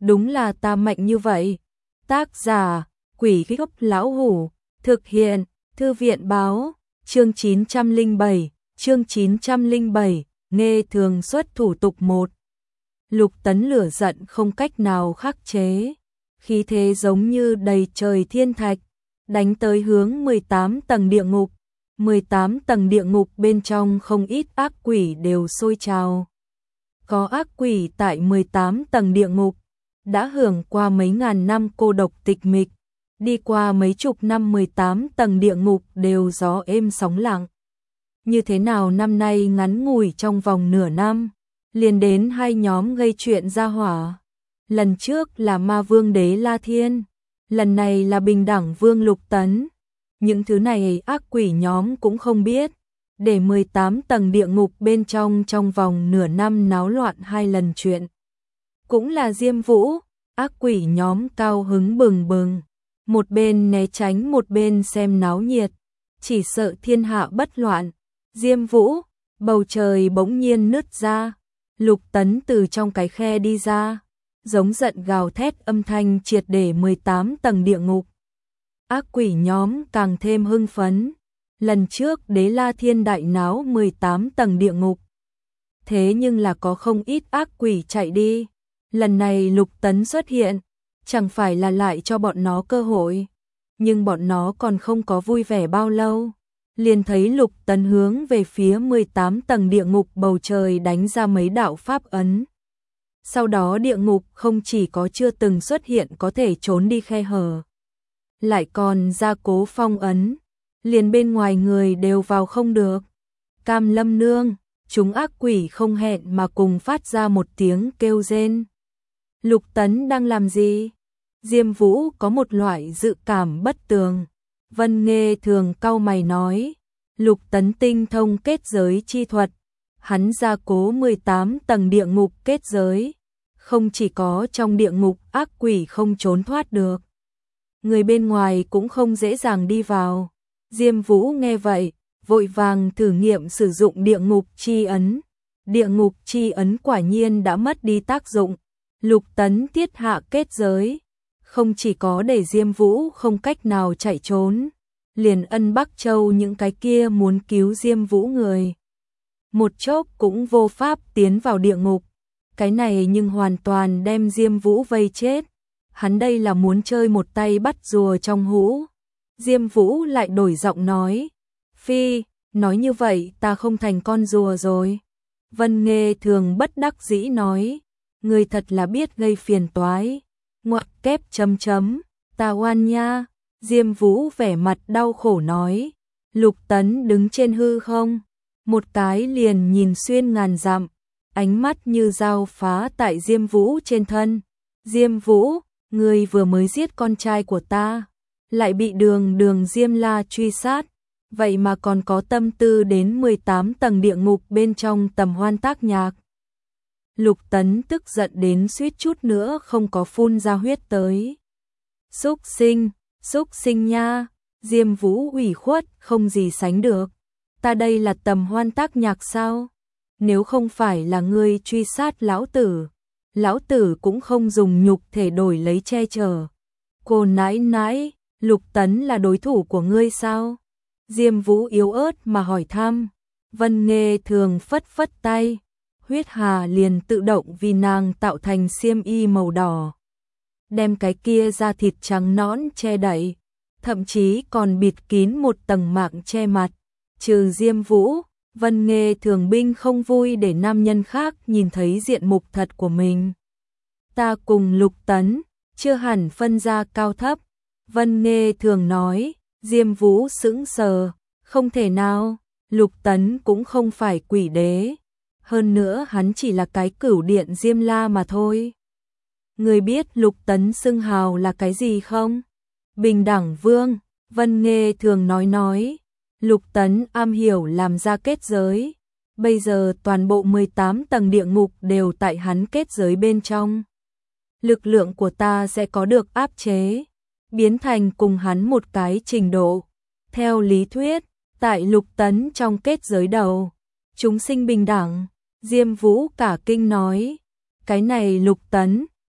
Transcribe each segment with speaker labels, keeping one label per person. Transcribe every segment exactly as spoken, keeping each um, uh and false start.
Speaker 1: đúng là ta mạnh như vậy. Tác giả, Quỷ Gốc Lão Hủ, thực hiện, Thư viện báo, chương chín trăm lẻ bảy, chương chín trăm lẻ bảy, nghe thường xuất thủ tục một. Lục Tấn lửa giận không cách nào khắc chế, khí thế giống như đầy trời thiên thạch, đánh tới hướng mười tám tầng địa ngục. mười tám tầng địa ngục bên trong không ít ác quỷ đều sôi trào. Có ác quỷ tại mười tám tầng địa ngục, đã hưởng qua mấy ngàn năm cô độc tịch mịch, đi qua mấy chục năm mười tám tầng địa ngục đều gió êm sóng lặng. Như thế nào năm nay ngắn ngủi trong vòng nửa năm, liền đến hai nhóm gây chuyện ra hỏa. Lần trước là Ma Vương Đế La Thiên, lần này là Bình Đẳng Vương Lục Tấn. Những thứ này ác quỷ nhóm cũng không biết, để mười tám tầng địa ngục bên trong trong vòng nửa năm náo loạn hai lần chuyện. Cũng là Diêm Vũ, ác quỷ nhóm cao hứng bừng bừng, một bên né tránh một bên xem náo nhiệt, chỉ sợ thiên hạ bất loạn. Diêm Vũ, bầu trời bỗng nhiên nứt ra, Lục Tấn từ trong cái khe đi ra, giống giận gào thét âm thanh triệt để mười tám tầng địa ngục. Ác quỷ nhóm càng thêm hưng phấn, lần trước Đế La Thiên đại náo mười tám tầng địa ngục. Thế nhưng là có không ít ác quỷ chạy đi, lần này Lục Tấn xuất hiện, chẳng phải là lại cho bọn nó cơ hội, nhưng bọn nó còn không có vui vẻ bao lâu, liền thấy Lục Tấn hướng về phía mười tám tầng địa ngục bầu trời đánh ra mấy đạo pháp ấn. Sau đó địa ngục không chỉ có chưa từng xuất hiện có thể trốn đi khe hở, lại còn ra cố phong ấn, liền bên ngoài người đều vào không được. Cam Lâm Nương, chúng ác quỷ không hẹn mà cùng phát ra một tiếng kêu rên. Lục Tấn đang làm gì? Diêm Vũ có một loại dự cảm bất tường. Vân Nghê thường cau mày nói, Lục Tấn tinh thông kết giới chi thuật, hắn gia cố mười tám tầng địa ngục kết giới, không chỉ có trong địa ngục ác quỷ không trốn thoát được, người bên ngoài cũng không dễ dàng đi vào. Diêm Vũ nghe vậy, vội vàng thử nghiệm sử dụng địa ngục chi ấn. Địa ngục chi ấn quả nhiên đã mất đi tác dụng. Lục Tấn thiết hạ kết giới, không chỉ có để Diêm Vũ không cách nào chạy trốn, liền Ân Bắc Châu những cái kia muốn cứu Diêm Vũ người, một chốc cũng vô pháp tiến vào địa ngục. Cái này nhưng hoàn toàn đem Diêm Vũ vây chết. Hắn đây là muốn chơi một tay bắt rùa trong hũ. Diêm Vũ lại đổi giọng nói, Phi, nói như vậy ta không thành con rùa rồi. Vân Nghê thường bất đắc dĩ nói, người thật là biết gây phiền toái. Ngoặc kép chấm chấm, ta oan nha. Diêm Vũ vẻ mặt đau khổ nói, Lục Tấn đứng trên hư không, một cái liền nhìn xuyên ngàn dặm, ánh mắt như dao phá tại Diêm Vũ trên thân. Diêm Vũ, ngươi vừa mới giết con trai của ta, lại bị đường đường Diêm La truy sát, vậy mà còn có tâm tư đến mười tám tầng địa ngục bên trong tầm hoan tác nhạc. Lục Tấn tức giận đến suýt chút nữa không có phun ra huyết tới. Xúc sinh, xúc sinh nha. Diêm Vũ ủy khuất không gì sánh được. Ta đây là tầm hoan tác nhạc sao? Nếu không phải là ngươi truy sát lão tử, lão tử cũng không dùng nhục thể đổi lấy che chở. Cô nãi nãi, Lục Tấn là đối thủ của ngươi sao? Diêm Vũ yếu ớt mà hỏi thăm. Vân Nghê thường phất phất tay, huyết hà liền tự động vì nàng tạo thành xiêm y màu đỏ, đem cái kia da thịt trắng nõn che đậy, thậm chí còn bịt kín một tầng mạng che mặt. Trừ Diêm Vũ, Vân Nghê thường binh không vui để nam nhân khác nhìn thấy diện mục thật của mình. Ta cùng Lục Tấn chưa hẳn phân ra cao thấp. Vân Nghê thường nói. Diêm Vũ sững sờ, không thể nào, Lục Tấn cũng không phải quỷ đế, hơn nữa hắn chỉ là cái cửu điện Diêm La mà thôi. Người biết Lục Tấn xưng hào là cái gì không? Bình Đẳng Vương. Vân Nghê thường nói nói, Lục Tấn am hiểu làm ra kết giới, bây giờ toàn bộ mười tám tầng địa ngục đều tại hắn kết giới bên trong. Lực lượng của ta sẽ có được áp chế, biến thành cùng hắn một cái trình độ. Theo lý thuyết, tại Lục Tấn trong kết giới đầu, chúng sinh bình đẳng. Diêm Vũ cả kinh nói, cái này Lục Tấn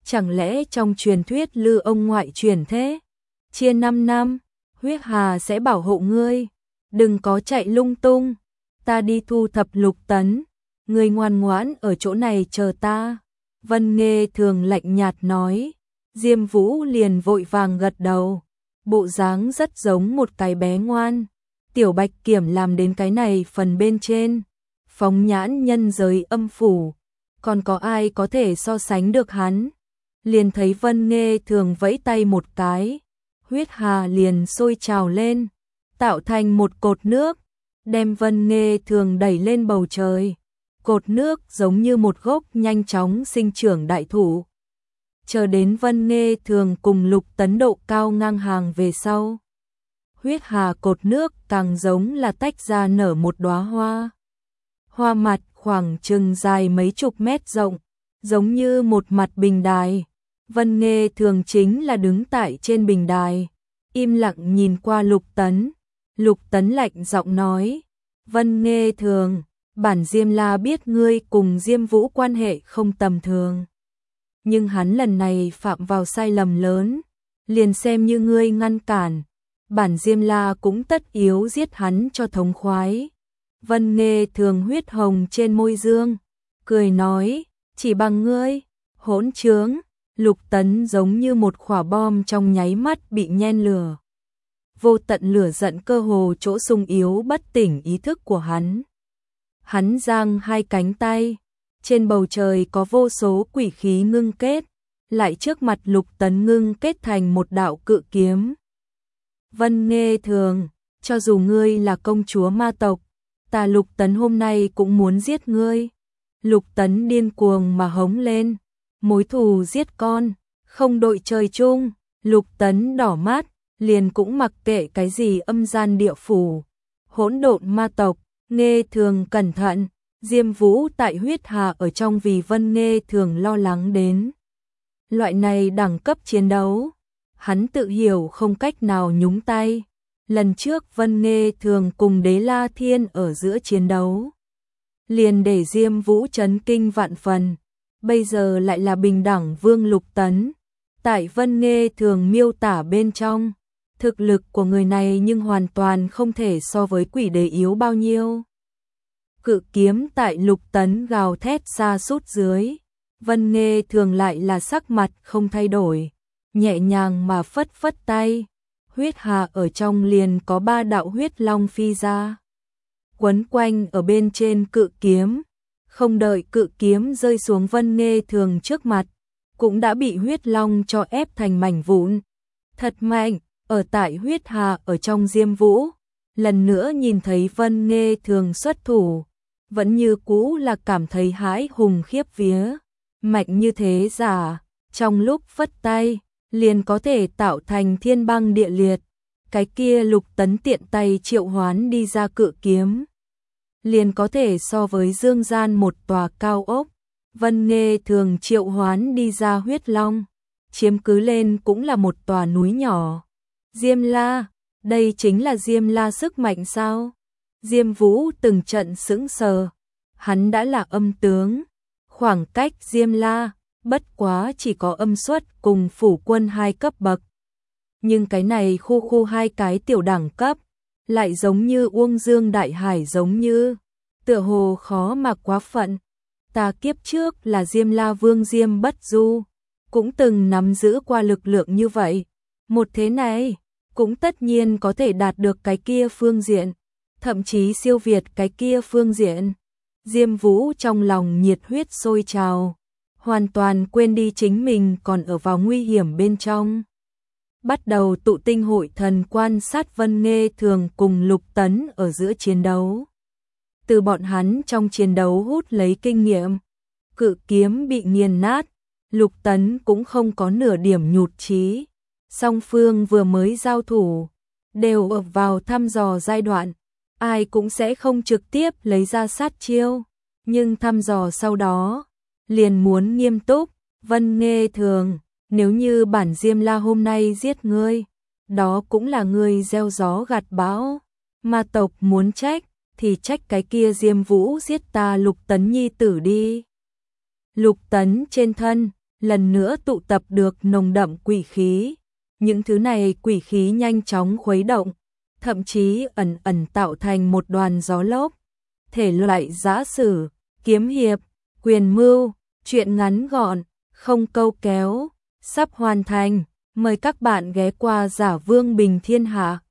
Speaker 1: chẳng lẽ trong truyền thuyết Lư ông ngoại truyền thế? Chia năm năm, huyết hà sẽ bảo hộ ngươi, đừng có chạy lung tung, ta đi thu thập Lục Tấn, ngươi ngoan ngoãn ở chỗ này chờ ta. Vân Nghê Thường lạnh nhạt nói, Diêm Vũ liền vội vàng gật đầu, bộ dáng rất giống một cái bé ngoan. Tiểu Bạch Kiểm làm đến cái này phần bên trên, phóng nhãn nhân giới âm phủ, còn có ai có thể so sánh được hắn? Liền thấy Vân Nghê Thường vẫy tay một cái, huyết hà liền sôi trào lên, tạo thành một cột nước, đem Vân Nghê Thường đẩy lên bầu trời. Cột nước giống như một gốc nhanh chóng sinh trưởng đại thụ. Chờ đến Vân Nghê Thường cùng Lục Tấn độ cao ngang hàng về sau, huyết hà cột nước càng giống là tách ra nở một đóa hoa. Hoa mặt khoảng chừng dài mấy chục mét rộng, giống như một mặt bình đài. Vân Nghê Thường chính là đứng tại trên bình đài, im lặng nhìn qua Lục Tấn. Lục Tấn lạnh giọng nói, Vân Nghê Thường, bản Diêm La biết ngươi cùng Diêm Vũ quan hệ không tầm thường. Nhưng hắn lần này phạm vào sai lầm lớn, liền xem như ngươi ngăn cản, bản Diêm La cũng tất yếu giết hắn cho thống khoái. Vân Nghê Thường huyết hồng trên môi dương, cười nói, chỉ bằng ngươi, hỗn trướng. Lục Tấn giống như một quả bom trong nháy mắt bị nhen lửa. Vô tận lửa giận cơ hồ chỗ sung yếu bất tỉnh ý thức của hắn. Hắn giang hai cánh tay, trên bầu trời có vô số quỷ khí ngưng kết, lại trước mặt Lục Tấn ngưng kết thành một đạo cự kiếm. Vân Nghê Thường, cho dù ngươi là công chúa ma tộc, ta Lục Tấn hôm nay cũng muốn giết ngươi. Lục Tấn điên cuồng mà hống lên, mối thù giết con, không đội trời chung. Lục Tấn đỏ mắt, liền cũng mặc kệ cái gì âm gian địa phủ, hỗn độn ma tộc. Nghê Thường cẩn thận, Diêm Vũ tại huyết hà ở trong vì Vân Nghê Thường lo lắng đến. Loại này đẳng cấp chiến đấu, hắn tự hiểu không cách nào nhúng tay. Lần trước Vân Nghê Thường cùng Đế La Thiên ở giữa chiến đấu, liền để Diêm Vũ chấn kinh vạn phần. Bây giờ lại là bình đẳng vương Lục Tấn. Tại Vân Nghê Thường miêu tả bên trong, thực lực của người này nhưng hoàn toàn không thể so với quỷ đế yếu bao nhiêu. Cự kiếm tại Lục Tấn gào thét xa sút dưới, Vân Nghê Thường lại là sắc mặt không thay đổi, nhẹ nhàng mà phất phất tay, huyết hà ở trong liền có ba đạo huyết long phi ra, quấn quanh ở bên trên cự kiếm. Không đợi cự kiếm rơi xuống Vân Nghê Thường trước mặt, cũng đã bị huyết long cho ép thành mảnh vụn. Thật mạnh, ở tại huyết hà ở trong Diêm Vũ, lần nữa nhìn thấy Vân Nghê Thường xuất thủ, vẫn như cũ là cảm thấy hãi hùng khiếp vía. Mạnh như thế giả, trong lúc phất tay, liền có thể tạo thành thiên băng địa liệt. Cái kia Lục Tấn tiện tay triệu hoán đi ra cự kiếm, liền có thể so với dương gian một tòa cao ốc. Vân Nghê Thường triệu hoán đi ra huyết long, chiếm cứ lên cũng là một tòa núi nhỏ. Diêm La, đây chính là Diêm La sức mạnh sao? Diêm Vũ từng trận sững sờ, hắn đã là âm tướng, khoảng cách Diêm La, bất quá chỉ có âm xuất cùng phủ quân hai cấp bậc. Nhưng cái này khu khu hai cái tiểu đẳng cấp, lại giống như Uông Dương Đại Hải giống như, tựa hồ khó mà quá phận. Ta kiếp trước là Diêm La Vương Diêm Bất Du, cũng từng nắm giữ qua lực lượng như vậy. Một thế này, cũng tất nhiên có thể đạt được cái kia phương diện, thậm chí siêu việt cái kia phương diện. Diêm Vũ trong lòng nhiệt huyết sôi trào, hoàn toàn quên đi chính mình còn ở vào nguy hiểm bên trong. Bắt đầu tụ tinh hội thần quan sát Vân Nghê Thường cùng Lục Tấn ở giữa chiến đấu. Từ bọn hắn trong chiến đấu hút lấy kinh nghiệm, cự kiếm bị nghiền nát, Lục Tấn cũng không có nửa điểm nhụt chí. Song phương vừa mới giao thủ, đều ở vào thăm dò giai đoạn, ai cũng sẽ không trực tiếp lấy ra sát chiêu, nhưng thăm dò sau đó, liền muốn nghiêm túc. Vân Nghê Thường, nếu như bản Diêm La hôm nay giết ngươi, đó cũng là ngươi gieo gió gặt bão. Ma tộc muốn trách, thì trách cái kia Diêm Vũ giết ta Lục Tấn nhi tử đi. Lục Tấn trên thân, lần nữa tụ tập được nồng đậm quỷ khí. Những thứ này quỷ khí nhanh chóng khuấy động, thậm chí ẩn ẩn tạo thành một đoàn gió lốc. Thể loại giã sử, kiếm hiệp, quyền mưu, truyện ngắn gọn, không câu kéo, sắp hoàn thành. Mời các bạn ghé qua Giả Vương Bình Thiên Hạ.